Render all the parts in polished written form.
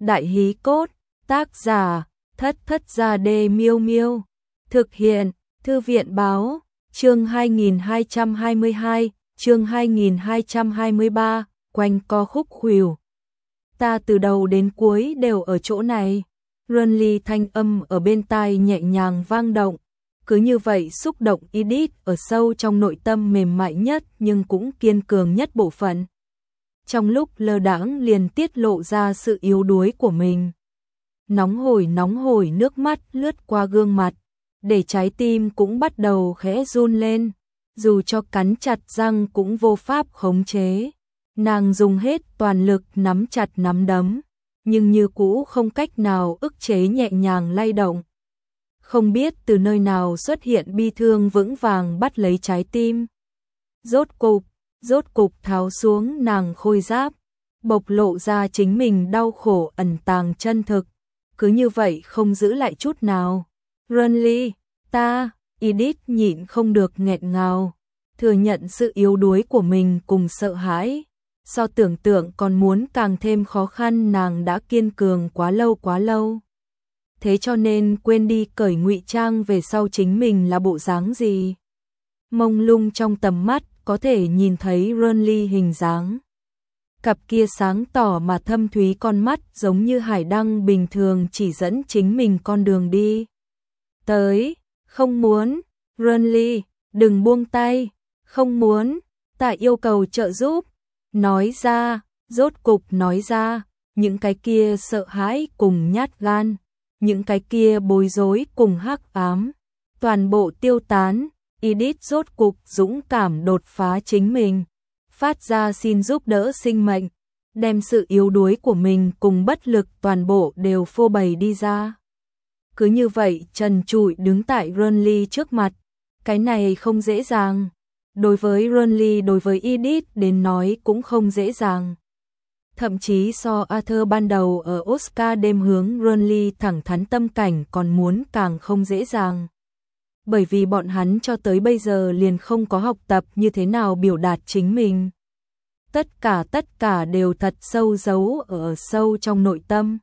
Đại hí cốt, tác giả, Thất Thất Gia Đê Miêu Miêu. Thực hiện, Thư viện báo, chương 2222, chương 2223, quanh co khúc khuỷu. Ta từ đầu đến cuối đều ở chỗ này. Runly thanh âm ở bên tai nhẹ nhàng vang động. Cứ như vậy xúc động Edith ở sâu trong nội tâm mềm mại nhất nhưng cũng kiên cường nhất bộ phận. Trong lúc lơ đãng liền tiết lộ ra sự yếu đuối của mình. Nóng hổi nước mắt lướt qua gương mặt, để trái tim cũng bắt đầu khẽ run lên, dù cho cắn chặt răng cũng vô pháp khống chế. Nàng dùng hết toàn lực nắm chặt nắm đấm, nhưng như cũ không cách nào ức chế nhẹ nhàng lay động. Không biết từ nơi nào xuất hiện bi thương vững vàng bắt lấy trái tim. Rốt cục tháo xuống nàng khôi giáp, bộc lộ ra chính mình đau khổ ẩn tàng chân thực. Cứ như vậy không giữ lại chút nào. Runly, Edith nhịn không được nghẹn ngào, thừa nhận sự yếu đuối của mình cùng sợ hãi. So tưởng tượng còn muốn càng thêm khó khăn, nàng đã kiên cường quá lâu. Thế cho nên quên đi cởi ngụy trang về sau chính mình là bộ dáng gì. Mông lung trong tầm mắt có thể nhìn thấy Runly hình dáng. Cặp kia sáng tỏ mà thâm thúy con mắt giống như hải đăng bình thường chỉ dẫn chính mình con đường đi. Không muốn, Runly, đừng buông tay, không muốn, ta yêu cầu trợ giúp. Nói ra, rốt cục nói ra, những cái kia sợ hãi cùng nhát gan, những cái kia bối rối cùng hắc ám, toàn bộ tiêu tán. Edith rốt cục dũng cảm đột phá chính mình, phát ra xin giúp đỡ sinh mệnh, đem sự yếu đuối của mình cùng bất lực toàn bộ đều phô bày đi ra. Cứ như vậy trần trụi đứng tại Runly trước mặt, cái này không dễ dàng. Đối với Runly, đối với Edith đến nói cũng không dễ dàng. Thậm chí so Arthur ban đầu ở Oscar đêm hướng Runly thẳng thắn tâm cảnh còn muốn càng không dễ dàng. Bởi vì bọn hắn cho tới bây giờ liền không có học tập như thế nào biểu đạt chính mình. Tất cả đều thật sâu giấu ở sâu trong nội tâm.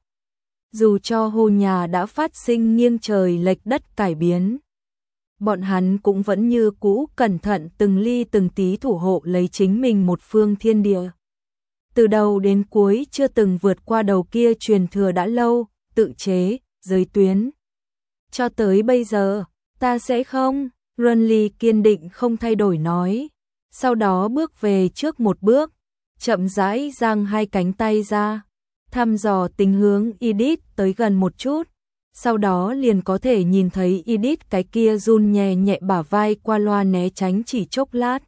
Dù cho hồ nhà đã phát sinh nghiêng trời lệch đất cải biến, bọn hắn cũng vẫn như cũ cẩn thận từng ly từng tí thủ hộ lấy chính mình một phương thiên địa. Từ đầu đến cuối chưa từng vượt qua đầu kia truyền thừa đã lâu, tự chế, giới tuyến. Cho tới bây giờ, ta sẽ không, Runly kiên định không thay đổi nói. Sau đó bước về trước một bước, chậm rãi giang hai cánh tay ra, thăm dò tình hướng Edith tới gần một chút. Sau đó liền có thể nhìn thấy Edith cái kia run nhẹ nhẹ bả vai qua loa né tránh chỉ chốc lát.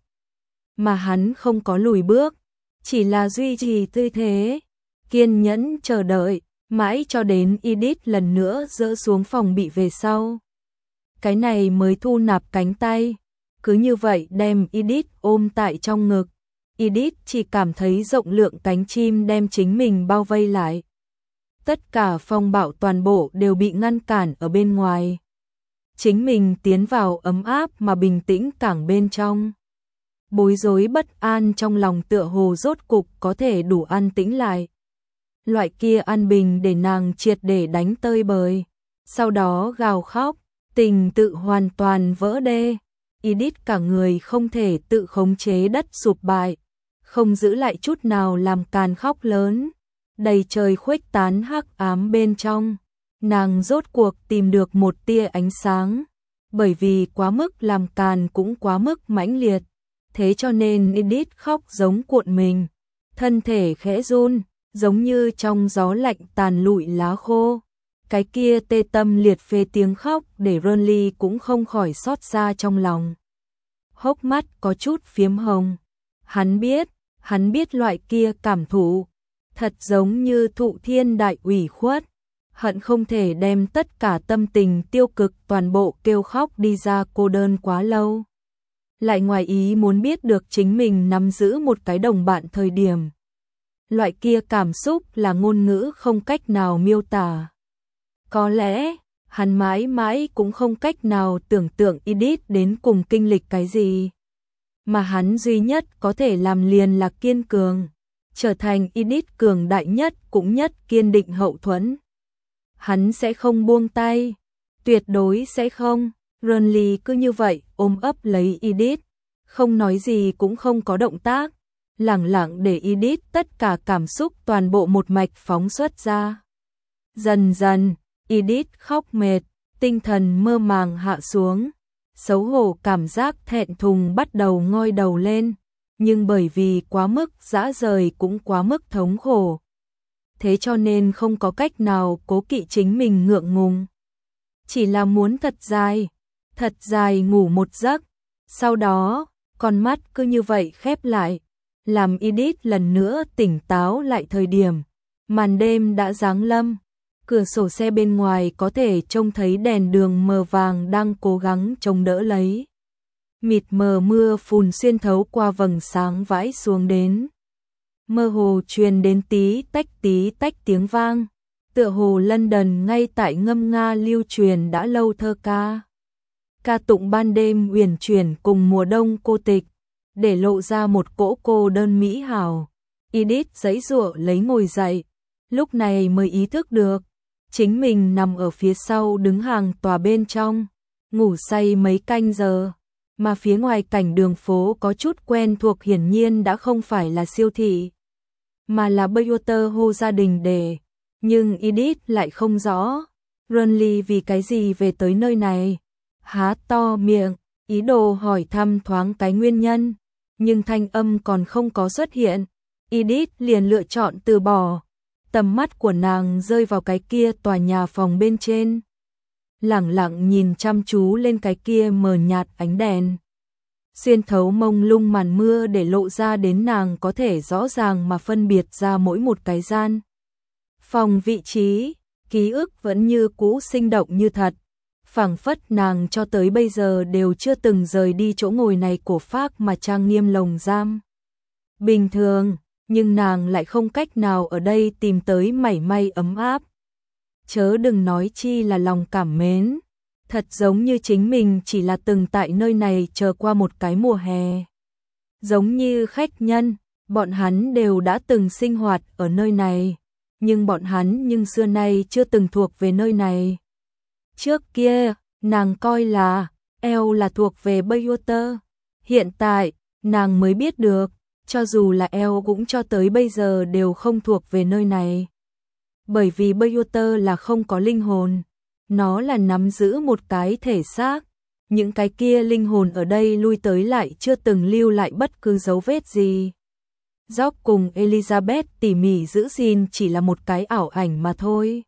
Mà hắn không có lùi bước, chỉ là duy trì tư thế, kiên nhẫn chờ đợi, mãi cho đến Edith lần nữa dỡ xuống phòng bị về sau. Cái này mới thu nạp cánh tay, cứ như vậy đem Edith ôm tại trong ngực. Edith chỉ cảm thấy rộng lượng cánh chim đem chính mình bao vây lại. Tất cả phong bạo toàn bộ đều bị ngăn cản ở bên ngoài. Chính mình tiến vào ấm áp mà bình tĩnh cảng bên trong. Bối rối bất an trong lòng tựa hồ rốt cục có thể đủ an tĩnh lại. Loại kia an bình để nàng triệt để đánh tơi bời. Sau đó gào khóc, tình tự hoàn toàn vỡ đê. Edith cả người không thể tự khống chế đất sụp bại, không giữ lại chút nào làm càn khóc lớn. Đầy trời khuếch tán hắc ám bên trong, nàng rốt cuộc tìm được một tia ánh sáng, bởi vì quá mức làm càn cũng quá mức mãnh liệt, thế cho nên Edith khóc giống cuộn mình, thân thể khẽ run, giống như trong gió lạnh tàn lụi lá khô. Cái kia tê tâm liệt phế tiếng khóc để Runly cũng không khỏi xót xa trong lòng. Hốc mắt có chút phiếm hồng. Hắn biết loại kia cảm thụ, thật giống như thụ thiên đại ủy khuất, hận không thể đem tất cả tâm tình tiêu cực toàn bộ kêu khóc đi ra, cô đơn quá lâu. Lại ngoài ý muốn biết được chính mình nắm giữ một cái đồng bạn thời điểm. Loại kia cảm xúc là ngôn ngữ không cách nào miêu tả. Có lẽ, hắn mãi mãi cũng không cách nào tưởng tượng Edith đến cùng kinh lịch cái gì. Mà hắn duy nhất có thể làm liền là kiên cường, trở thành Edith cường đại nhất cũng nhất kiên định hậu thuẫn. Hắn sẽ không buông tay, tuyệt đối sẽ không. Renly cứ như vậy ôm ấp lấy Edith, không nói gì cũng không có động tác, lẳng lặng để Edith tất cả cảm xúc toàn bộ một mạch phóng xuất ra. Dần dần, Edith khóc mệt, tinh thần mơ màng hạ xuống, xấu hổ cảm giác thẹn thùng bắt đầu ngoi đầu lên, nhưng bởi vì quá mức dã rời cũng quá mức thống khổ. Thế cho nên không có cách nào cố kỵ chính mình ngượng ngùng. Chỉ là muốn thật dài ngủ một giấc, sau đó, con mắt cứ như vậy khép lại, làm Edith lần nữa tỉnh táo lại thời điểm. Màn đêm đã giáng lâm, cửa sổ xe bên ngoài có thể trông thấy đèn đường mờ vàng đang cố gắng chống đỡ lấy. Mịt mờ mưa phùn xuyên thấu qua vầng sáng vãi xuống đến. Mơ hồ truyền đến tí tách tiếng vang, tựa hồ London ngay tại ngâm nga lưu truyền đã lâu thơ ca. Ca tụng ban đêm uyển chuyển cùng mùa đông cô tịch, để lộ ra một cỗ cô đơn mỹ hảo. Edith giãy giụa lấy ngồi dậy, lúc này mới ý thức được, chính mình nằm ở phía sau đứng hàng tòa bên trong, ngủ say mấy canh giờ, mà phía ngoài cảnh đường phố có chút quen thuộc hiển nhiên đã không phải là siêu thị, mà là Beywater Hall gia đình để, nhưng Edith lại không rõ, Renly vì cái gì về tới nơi này. Há to miệng, ý đồ hỏi thăm thoáng cái nguyên nhân, nhưng thanh âm còn không có xuất hiện, Edith liền lựa chọn từ bỏ. Tầm mắt của nàng rơi vào cái kia tòa nhà phòng bên trên, lẳng lặng nhìn chăm chú lên cái kia mờ nhạt ánh đèn, xuyên thấu mông lung màn mưa để lộ ra đến nàng có thể rõ ràng mà phân biệt ra mỗi một cái gian phòng vị trí, ký ức vẫn như cũ sinh động như thật. Phảng phất nàng cho tới bây giờ đều chưa từng rời đi chỗ ngồi này cổ phác mà trang nghiêm lồng giam. Bình thường, nhưng nàng lại không cách nào ở đây tìm tới mảy may ấm áp. Chớ đừng nói chi là lòng cảm mến, thật giống như chính mình chỉ là từng tại nơi này chờ qua một cái mùa hè. Giống như khách nhân, bọn hắn đều đã từng sinh hoạt ở nơi này, nhưng bọn hắn xưa nay chưa từng thuộc về nơi này. Trước kia, nàng coi là Elle là thuộc về Beywater. Hiện tại, nàng mới biết được, cho dù là Elle cũng cho tới bây giờ đều không thuộc về nơi này. Bởi vì Beywater là không có linh hồn, nó là nắm giữ một cái thể xác. Những cái kia linh hồn ở đây lui tới lại chưa từng lưu lại bất cứ dấu vết gì. Jock cùng Elizabeth tỉ mỉ giữ gìn chỉ là một cái ảo ảnh mà thôi.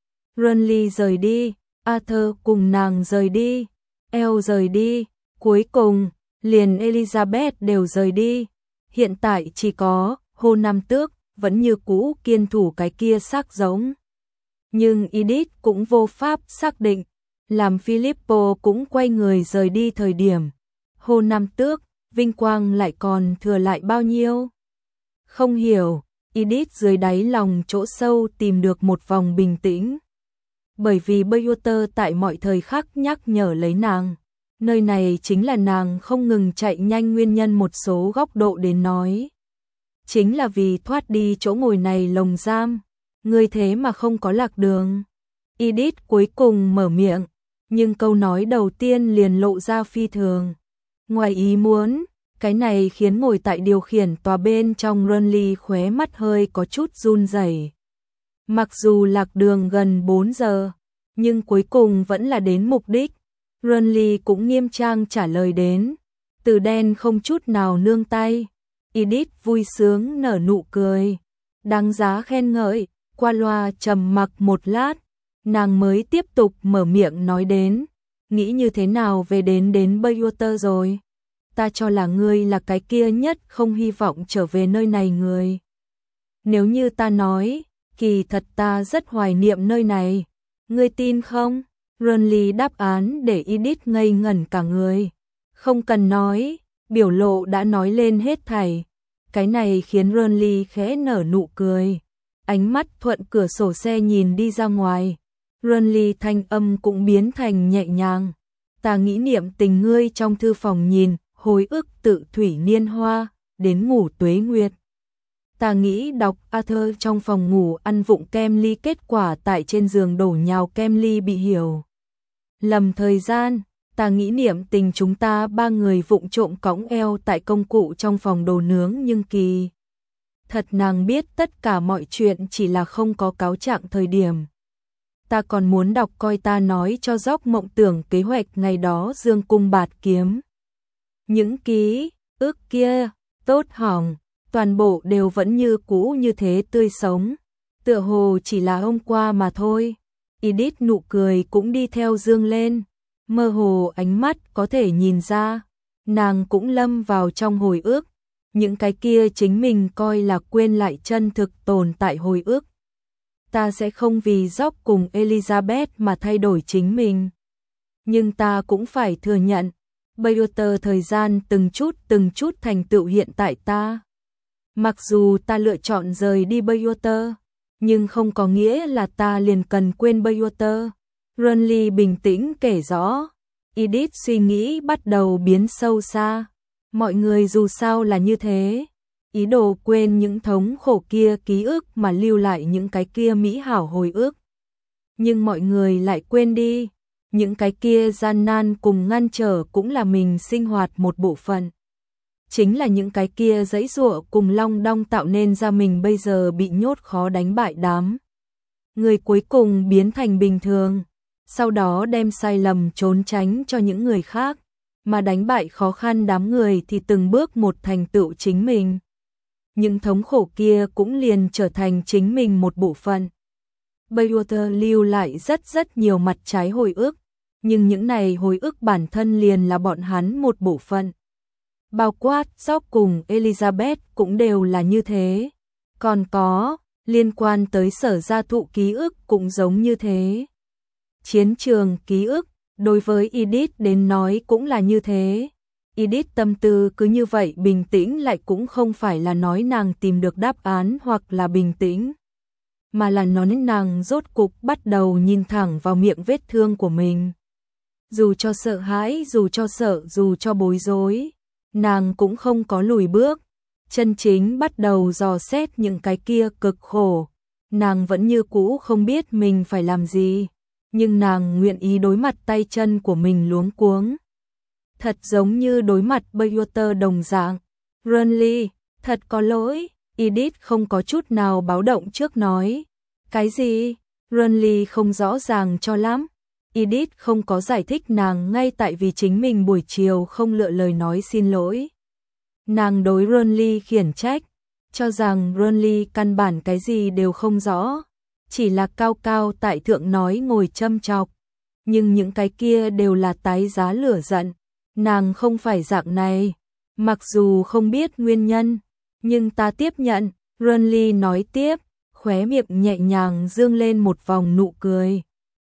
Renly rời đi. Arthur cùng nàng rời đi, Elle rời đi, cuối cùng, liền Elizabeth đều rời đi. Hiện tại chỉ có Hồ Nam Tước, vẫn như cũ kiên thủ cái kia xác giống. Nhưng Edith cũng vô pháp xác định, làm Filippo cũng quay người rời đi thời điểm. Hồ Nam Tước, vinh quang lại còn thừa lại bao nhiêu? Không hiểu, Edith dưới đáy lòng chỗ sâu tìm được một vòng bình tĩnh. Bởi vì Beywater tại mọi thời khắc nhắc nhở lấy nàng, nơi này chính là nàng không ngừng chạy nhanh nguyên nhân một số góc độ đến nói. Chính là vì thoát đi chỗ ngồi này lồng giam, người thế mà không có lạc đường. Edith cuối cùng mở miệng, nhưng câu nói đầu tiên liền lộ ra phi thường. Ngoài ý muốn, cái này khiến ngồi tại điều khiển tòa bên trong Renly khóe mắt hơi có chút run rẩy. Mặc dù lạc đường gần 4 giờ, nhưng cuối cùng vẫn là đến mục đích. Renly cũng nghiêm trang trả lời đến, từ đen không chút nào nương tay. Edith vui sướng nở nụ cười, đáng giá khen ngợi. Qua loa trầm mặc một lát, nàng mới tiếp tục mở miệng nói đến, nghĩ như thế nào về đến Beywater rồi? Ta cho là ngươi là cái kia nhất không hy vọng trở về nơi này người. Nếu như ta nói, kỳ thật ta rất hoài niệm nơi này, ngươi tin không? Renly đáp án để Edith ngây ngẩn cả người. Không cần nói, biểu lộ đã nói lên hết thảy. Cái này khiến Renly khẽ nở nụ cười. Ánh mắt thuận cửa sổ xe nhìn đi ra ngoài. Renly thanh âm cũng biến thành nhẹ nhàng. Ta nghĩ niệm tình ngươi trong thư phòng nhìn, hồi ức tự thủy niên hoa, đến ngủ tuế nguyệt. Ta nghĩ đọc Arthur trong phòng ngủ ăn vụng kem ly, kết quả tại trên giường đổ nhào kem ly bị hiểu lầm thời gian. Ta nghĩ niệm tình chúng ta ba người vụng trộm cõng eo tại công cụ trong phòng đồ nướng, nhưng kỳ thật nàng biết tất cả mọi chuyện chỉ là không có cáo trạng thời điểm. Ta còn muốn đọc coi ta nói cho Dốc mộng tưởng kế hoạch ngày đó dương cung bạt kiếm. Những ký ức kia, tốt hỏng, toàn bộ đều vẫn như cũ như thế, tươi sống. Tựa hồ chỉ là hôm qua mà thôi. Edith nụ cười cũng đi theo dương lên. Mơ hồ ánh mắt có thể nhìn ra, nàng cũng lâm vào trong hồi ức. Những cái kia chính mình coi là quên lại chân thực tồn tại hồi ức. Ta sẽ không vì Dốc cùng Elizabeth mà thay đổi chính mình. Nhưng ta cũng phải thừa nhận, Bridgewater thời gian từng chút thành tựu hiện tại ta. Mặc dù ta lựa chọn rời đi Bridgewater, nhưng không có nghĩa là ta liền cần quên Bridgewater. Renly bình tĩnh kể rõ. Edith suy nghĩ bắt đầu biến sâu xa. Mọi người dù sao là như thế, ý đồ quên những thống khổ kia, ký ức mà lưu lại những cái kia mỹ hảo hồi ức. Nhưng mọi người lại quên đi, những cái kia gian nan cùng ngăn trở cũng là mình sinh hoạt một bộ phận. Chính là những cái kia giãy giụa cùng long đong tạo nên ra mình bây giờ bị nhốt khó đánh bại đám người cuối cùng biến thành bình thường, sau đó đem sai lầm trốn tránh cho những người khác, mà đánh bại khó khăn đám người thì từng bước một thành tựu chính mình. Những thống khổ kia cũng liền trở thành chính mình một bộ phận. Bridgewater lưu lại rất nhiều mặt trái hồi ức, nhưng những này hồi ức bản thân liền là bọn hắn một bộ phận. Bao quát Dốc cùng Elizabeth cũng đều là như thế. Còn có, liên quan tới Sở Gia Thụ ký ức cũng giống như thế. Chiến trường ký ức, đối với Edith đến nói cũng là như thế. Edith tâm tư cứ như vậy bình tĩnh lại cũng không phải là nói nàng tìm được đáp án hoặc là bình tĩnh, mà là nói nàng rốt cục bắt đầu nhìn thẳng vào miệng vết thương của mình. Dù cho sợ hãi, dù cho sợ, dù cho bối rối, nàng cũng không có lùi bước, chân chính bắt đầu dò xét những cái kia cực khổ. Nàng vẫn như cũ không biết mình phải làm gì, nhưng nàng nguyện ý đối mặt tay chân của mình luống cuống. Thật giống như đối mặt Bridgewater đồng dạng. Renly, thật có lỗi. Edith không có chút nào báo động trước nói. Cái gì? Renly không rõ ràng cho lắm. Edith không có giải thích nàng ngay tại vì chính mình buổi chiều không lựa lời nói xin lỗi. Nàng đối Renly khiển trách, cho rằng Renly căn bản cái gì đều không rõ, chỉ là cao cao tại thượng nói ngồi châm chọc. Nhưng những cái kia đều là tái giá lửa giận. Nàng không phải dạng này, mặc dù không biết nguyên nhân, nhưng ta tiếp nhận. Renly nói tiếp, khóe miệng nhẹ nhàng dương lên một vòng nụ cười.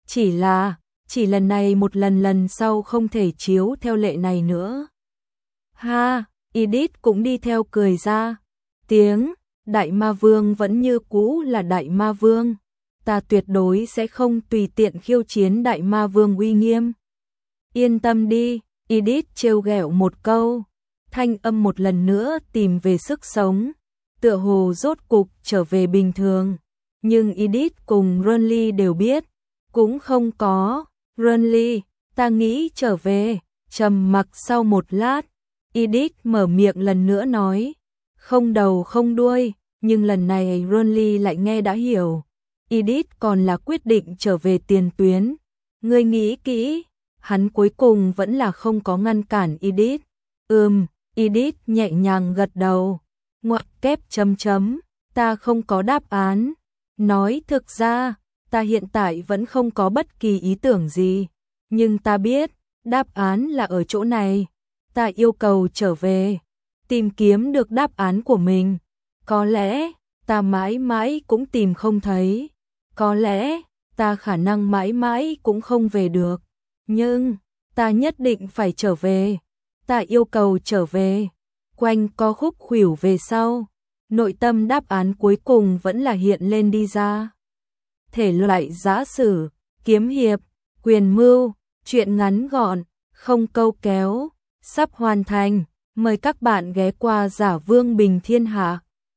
Chỉ lần này một lần sau không thể chiếu theo lệ này nữa. Ha, Edith cũng đi theo cười ra. Tiếng, Đại Ma Vương vẫn như cũ là Đại Ma Vương. Ta tuyệt đối sẽ không tùy tiện khiêu chiến Đại Ma Vương uy nghiêm. Yên tâm đi, Edith trêu ghẹo một câu. Thanh âm một lần nữa tìm về sức sống, tựa hồ rốt cục trở về bình thường. Nhưng Edith cùng Renly đều biết, cũng không có. Renly, ta nghĩ trở về. Trầm mặc sau một lát, Edith mở miệng lần nữa nói, không đầu không đuôi, nhưng lần này Renly lại nghe đã hiểu. Edith còn là quyết định trở về tiền tuyến. Ngươi nghĩ kỹ. Hắn cuối cùng vẫn là không có ngăn cản Edith. Edith nhẹ nhàng gật đầu. Ngoặc kép chấm chấm, ta không có đáp án. Nói thực ra, ta hiện tại vẫn không có bất kỳ ý tưởng gì. Nhưng ta biết, đáp án là ở chỗ này. Ta yêu cầu trở về, tìm kiếm được đáp án của mình. Có lẽ, ta mãi mãi cũng tìm không thấy. Có lẽ, ta khả năng mãi mãi cũng không về được. Nhưng, ta nhất định phải trở về. Ta yêu cầu trở về. Quanh co khúc khuỷu về sau, nội tâm đáp án cuối cùng vẫn là hiện lên đi ra. Thể loại giã sử, kiếm hiệp, quyền mưu, truyện ngắn gọn, không câu kéo, sắp hoàn thành. Mời các bạn ghé qua Giả Vương Bình Thiên Hạ.